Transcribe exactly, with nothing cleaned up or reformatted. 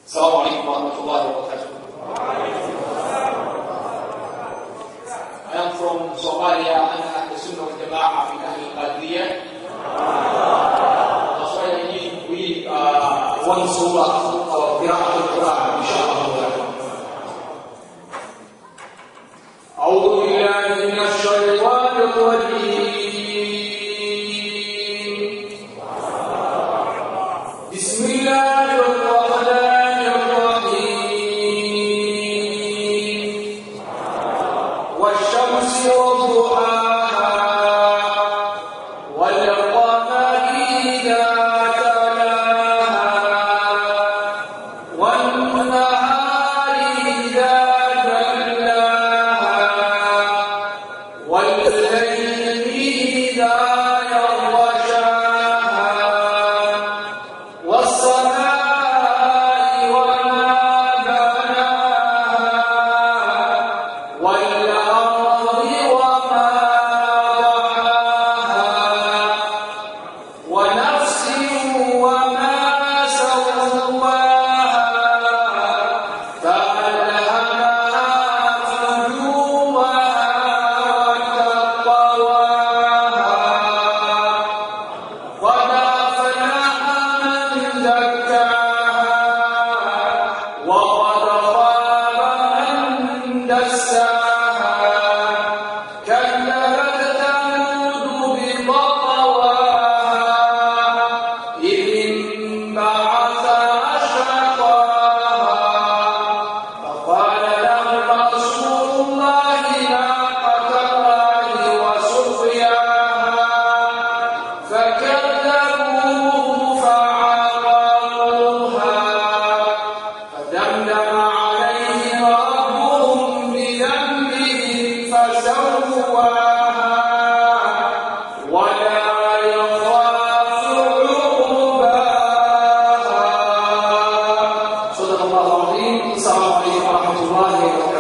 السلام عليكم ورحمة الله وبركاته. I am from Somalia and Ahl Sunnah wal Jama'ah في أهل القادرية. So I need we uh, one surah of قراءة القرآن إن شاء الله. أعوذ بالله من الشيطان الرجيم. بسم الله الرحمن الرحيم. والشمس وضحاها والقمر إذا تلاها والنهار إذا جلاها والليل إذا يغشاها والسماء وما بناها والأرض وما طحاها ونفس وما سواها فألهمها فجورها وتقواها قد أفلح من زكاها وقد خاب من دساها كذبت ثمود بطغواها إذ انبعث أشقاها فقال لهم رسول الله ناقة الله وسقياها فكذبوه فعقروها فدمدم عليهم ربهم بذنبهم فسواها ولا يخاف عقباها. صدق الله العظيم. السلام عليكم ورحمة الله وبركاته.